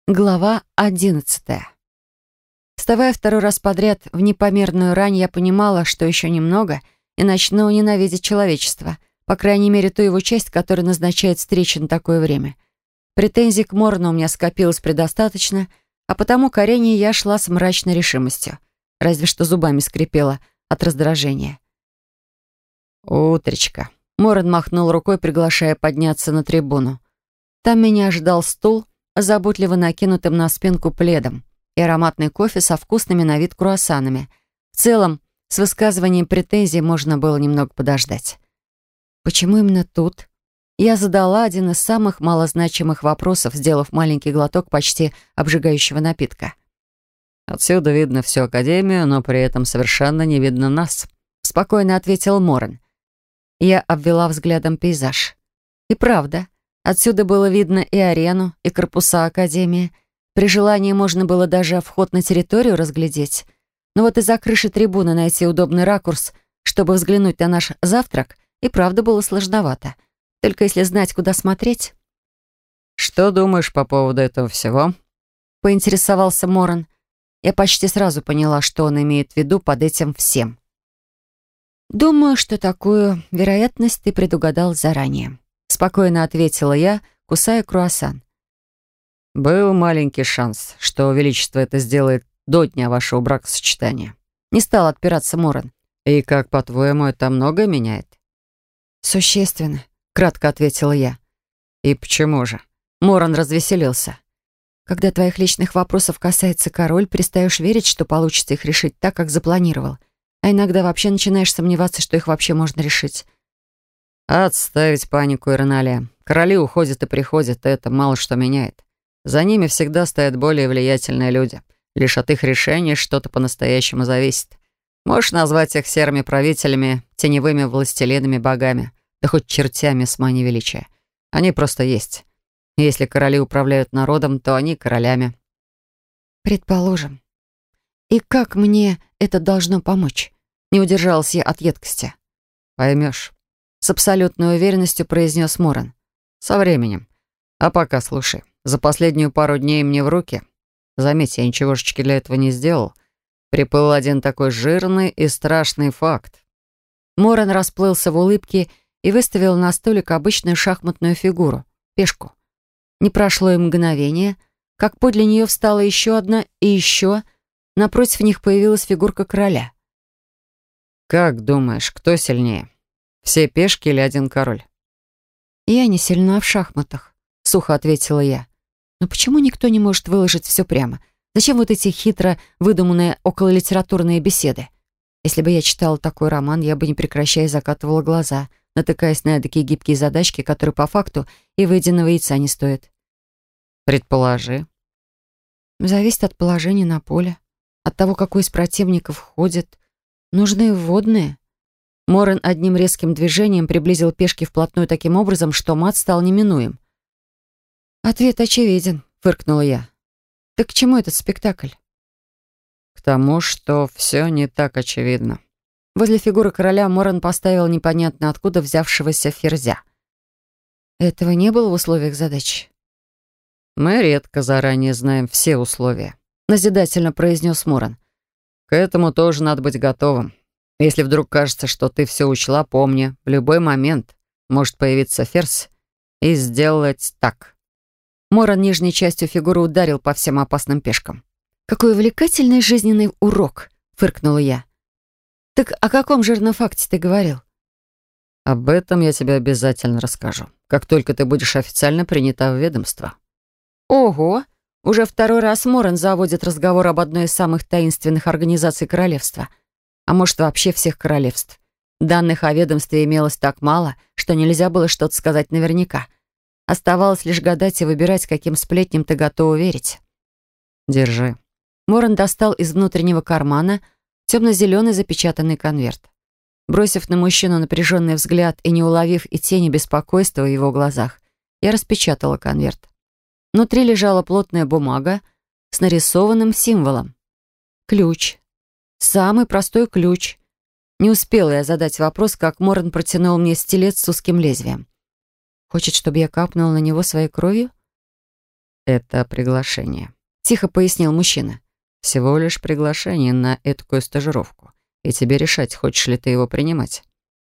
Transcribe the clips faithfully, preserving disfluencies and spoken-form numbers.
Глава одиннадцатая. Вставая второй раз подряд в непомерную рань, я понимала, что еще немного, и начну ненавидеть человечество, по крайней мере, ту его часть, которая назначает встречи на такое время. Претензий к Морну у меня скопилось предостаточно, а потому к арене я шла с мрачной решимостью, разве что зубами скрипела от раздражения. «Утречка». Морн махнул рукой, приглашая подняться на трибуну. Там меня ожидал стул, заботливо накинутым на спинку пледом, и ароматный кофе со вкусными на вид круассанами. В целом, с высказыванием претензий можно было немного подождать. Почему именно тут? Я задала один из самых малозначимых вопросов, сделав маленький глоток почти обжигающего напитка. «Отсюда видно всю Академию, но при этом совершенно не видно нас», — спокойно ответил Морн. Я обвела взглядом пейзаж. И правда, отсюда было видно и арену, и корпуса Академии. При желании можно было даже вход на территорию разглядеть. Но вот из-за крыши трибуны найти удобный ракурс, чтобы взглянуть на наш завтрак, и правда было сложновато. Только если знать, куда смотреть. «Что думаешь по поводу этого всего?» — поинтересовался Моран. Я почти сразу поняла, что он имеет в виду под этим всем. «Думаю, что такую вероятность ты предугадал заранее», — спокойно ответила я, кусая круассан. «Был маленький шанс, что Величество это сделает до дня вашего бракосочетания». Не стал отпираться Моран. «И как, по-твоему, это многое меняет?» «Существенно», — кратко ответила я. «И почему же?» Моран развеселился. «Когда твоих личных вопросов касается король, перестаешь верить, что получится их решить так, как запланировал. А иногда вообще начинаешь сомневаться, что их вообще можно решить». «Отставить панику, Ирналия. Короли уходят и приходят, и это мало что меняет. За ними всегда стоят более влиятельные люди. Лишь от их решений что-то по-настоящему зависит. Можешь назвать их серыми правителями, теневыми властелинами, богами, да хоть чертями с мани величия. Они просто есть. Если короли управляют народом, то они королями». «Предположим. И как мне это должно помочь?» Не удержалась я от едкости. «Поймешь», — с абсолютной уверенностью произнес Моран. «Со временем. А пока слушай. За последнюю пару дней мне в руки, заметь, я ничегошечки для этого не сделал, приплыл один такой жирный и страшный факт». Моран расплылся в улыбке и выставил на столик обычную шахматную фигуру — пешку. Не прошло и мгновение, как подле нее встала еще одна и еще. Напротив них появилась фигурка короля. «Как думаешь, кто сильнее? Все пешки или один король?» «Я не сильна в шахматах», — сухо ответила я. «Но почему никто не может выложить все прямо? Зачем вот эти хитро выдуманные окололитературные беседы? Если бы я читала такой роман, я бы не прекращая закатывала глаза, натыкаясь на такие гибкие задачки, которые по факту и выеденного яйца не стоят». «Предположи». «Зависит от положения на поле, от того, какой из противников ходит. Нужны вводные». Моран одним резким движением приблизил пешки вплотную таким образом, что мат стал неминуем. «Ответ очевиден», — фыркнула я. «Так к чему этот спектакль?» «К тому, что все не так очевидно». Возле фигуры короля Моран поставил непонятно откуда взявшегося ферзя. «Этого не было в условиях задачи?» «Мы редко заранее знаем все условия», — назидательно произнес Моран. «К этому тоже надо быть готовым. Если вдруг кажется, что ты все учла, помни, в любой момент может появиться ферзь и сделать так». Моран нижней частью фигуры ударил по всем опасным пешкам. «Какой увлекательный жизненный урок!» — фыркнула я. «Так о каком жирном факте ты говорил?» «Об этом я тебе обязательно расскажу, как только ты будешь официально принята в ведомство». «Ого! Уже второй раз Моран заводит разговор об одной из самых таинственных организаций королевства. А может, вообще всех королевств. Данных о ведомстве имелось так мало, что нельзя было что-то сказать наверняка. Оставалось лишь гадать и выбирать, каким сплетням ты готова верить». «Держи». Моран достал из внутреннего кармана темно-зеленый запечатанный конверт. Бросив на мужчину напряженный взгляд и не уловив и тени беспокойства в его глазах, я распечатала конверт. Внутри лежала плотная бумага с нарисованным символом. Ключ. Самый простой ключ. Не успела я задать вопрос, как Моран протянул мне стилет с узким лезвием. Хочет, чтобы я капнула на него своей кровью? Это приглашение. Тихо пояснил мужчина. Всего лишь приглашение на этакую стажировку. И тебе решать, хочешь ли ты его принимать.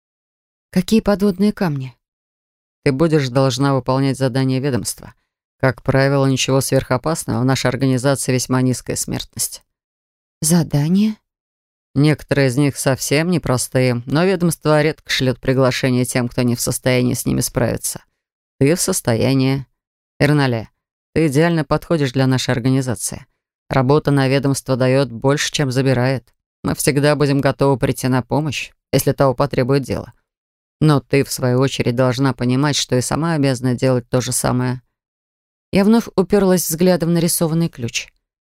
Какие подводные камни? Ты будешь должна выполнять задания ведомства. Как правило, ничего сверхопасного. В нашей организации весьма низкая смертность. Задания? Некоторые из них совсем непростые, но ведомство редко шлет приглашение тем, кто не в состоянии с ними справиться. Ты в состоянии. Эрнале, ты идеально подходишь для нашей организации. Работа на ведомство дает больше, чем забирает. Мы всегда будем готовы прийти на помощь, если того потребует дело. Но ты, в свою очередь, должна понимать, что и сама обязана делать то же самое. Я вновь уперлась взглядом в нарисованный ключ.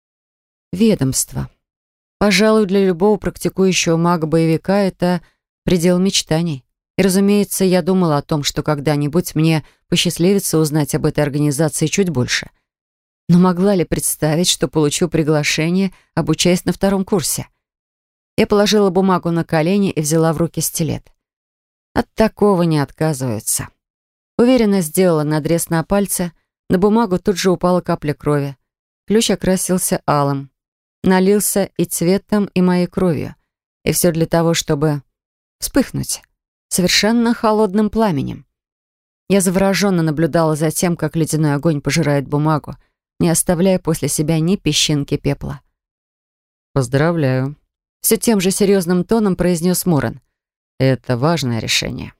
Ведомство. Пожалуй, для любого практикующего мага-боевика это предел мечтаний. И, разумеется, я думала о том, что когда-нибудь мне посчастливится узнать об этой организации чуть больше. Но могла ли представить, что получу приглашение, обучаясь на втором курсе? Я положила бумагу на колени и взяла в руки стилет. От такого не отказываются. Уверенно сделала надрез на пальце, на бумагу тут же упала капля крови. Ключ окрасился алым. Налился и цветом, и моей кровью. И все для того, чтобы вспыхнуть совершенно холодным пламенем. Я завороженно наблюдала за тем, как ледяной огонь пожирает бумагу, не оставляя после себя ни песчинки пепла. «Поздравляю», — все тем же серьезным тоном произнес Муран. «Это важное решение».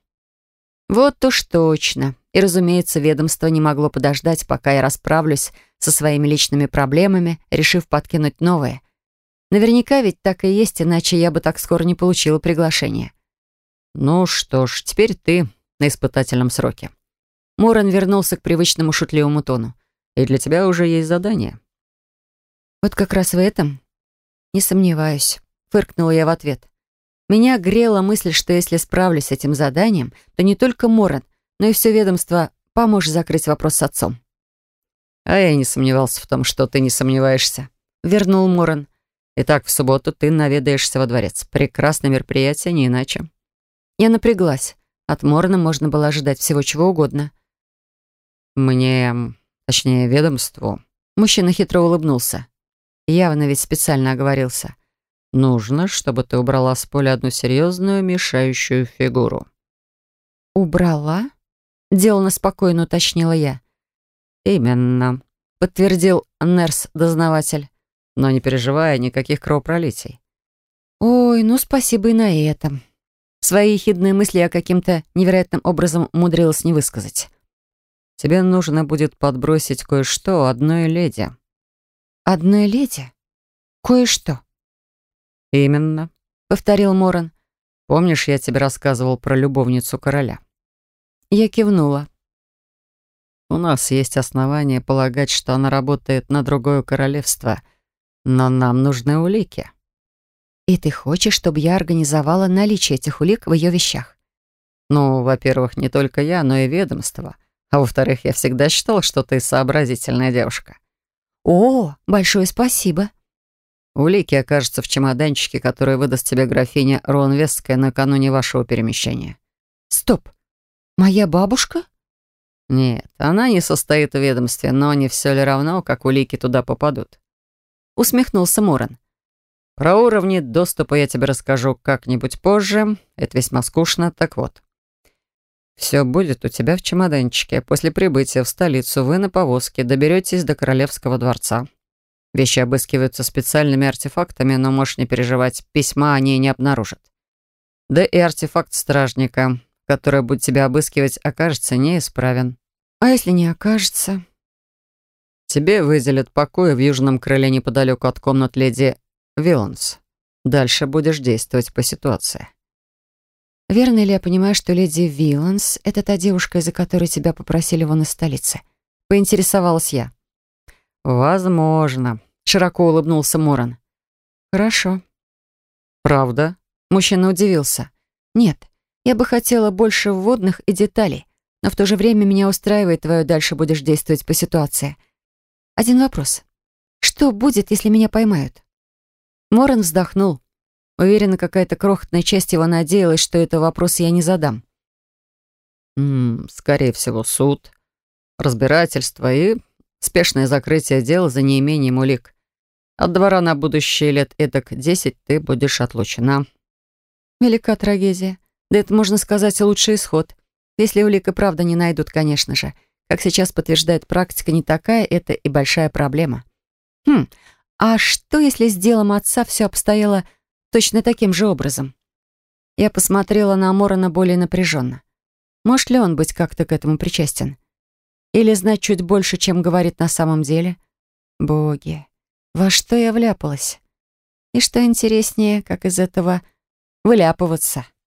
Вот уж точно. И, разумеется, ведомство не могло подождать, пока я расправлюсь со своими личными проблемами, решив подкинуть новые. Наверняка ведь так и есть, иначе я бы так скоро не получила приглашение. «Ну что ж, теперь ты на испытательном сроке». Муран вернулся к привычному шутливому тону. «И для тебя уже есть задание». «Вот как раз в этом?» «Не сомневаюсь», — фыркнула я в ответ. Меня грела мысль, что если справлюсь с этим заданием, то не только Муран, но и все ведомство поможет закрыть вопрос с отцом. «А я и не сомневался в том, что ты не сомневаешься», — вернул Муран. «Итак, в субботу ты наведаешься во дворец. Прекрасное мероприятие, не иначе». Я напряглась. От Мурана можно было ожидать всего чего угодно. «Мне, точнее, ведомству». Мужчина хитро улыбнулся. Явно ведь специально оговорился. «Нужно, чтобы ты убрала с поля одну серьезную мешающую фигуру». «Убрала?» — деланно спокойно уточнила я. «Именно», — подтвердил Нерс-дознаватель. «Но не переживай, никаких кровопролитий». «Ой, ну спасибо и на этом». Свои ехидные мысли я каким-то невероятным образом умудрилась не высказать. «Тебе нужно будет подбросить кое-что одной леди». «Одной леди? Кое-что?» «Именно», — повторил Моран. «Помнишь, я тебе рассказывал про любовницу короля?» Я кивнула. «У нас есть основания полагать, что она работает на другое королевство, но нам нужны улики». «И ты хочешь, чтобы я организовала наличие этих улик в ее вещах?» «Ну, во-первых, не только я, но и ведомство. А во-вторых, я всегда считал, что ты сообразительная девушка». «О, большое спасибо». «Улики окажутся в чемоданчике, который выдаст тебе графиня Ронвестская накануне вашего перемещения». «Стоп, моя бабушка?» «Нет, она не состоит в ведомстве, но не все ли равно, как улики туда попадут?» Усмехнулся Моран. «Про уровни доступа я тебе расскажу как-нибудь позже. Это весьма скучно, так вот. Все будет у тебя в чемоданчике. После прибытия в столицу вы на повозке доберетесь до Королевского дворца. Вещи обыскиваются специальными артефактами, но можешь не переживать, письма они не обнаружат. Да и артефакт стражника, который будет тебя обыскивать, окажется неисправен. А если не окажется?» Тебе выделят покои в южном крыле неподалеку от комнат леди Виланс. Дальше будешь действовать по ситуации». «Верно ли я понимаю, что леди Виланс — это та девушка, из-за которой тебя попросили вон из столицы?» Поинтересовалась я. «Возможно», — широко улыбнулся Моран. «Хорошо». «Правда?» Мужчина удивился. «Нет, я бы хотела больше вводных и деталей, но в то же время меня устраивает твое «дальше будешь действовать по ситуации». Один вопрос. Что будет, если меня поймают?» Моран вздохнул. Уверена, какая-то крохотная часть его надеялась, что это вопрос я не задам. М -м, «Скорее всего, суд, разбирательство и Спешное закрытие дела за неимением улик. От двора на будущее лет эдак десять ты будешь отлучена. Велика трагедия. Да это, можно сказать, лучший исход. Если улик и правда не найдут, конечно же. Как сейчас подтверждает практика, не такая это и большая проблема. Хм, а что, если с делом отца все обстояло точно таким же образом? Я посмотрела на Морона более напряженно. Может ли он быть как-то к этому причастен? Или знать чуть больше, чем говорит на самом деле? Боги, во что я вляпалась? И что интереснее, как из этого вляпываться?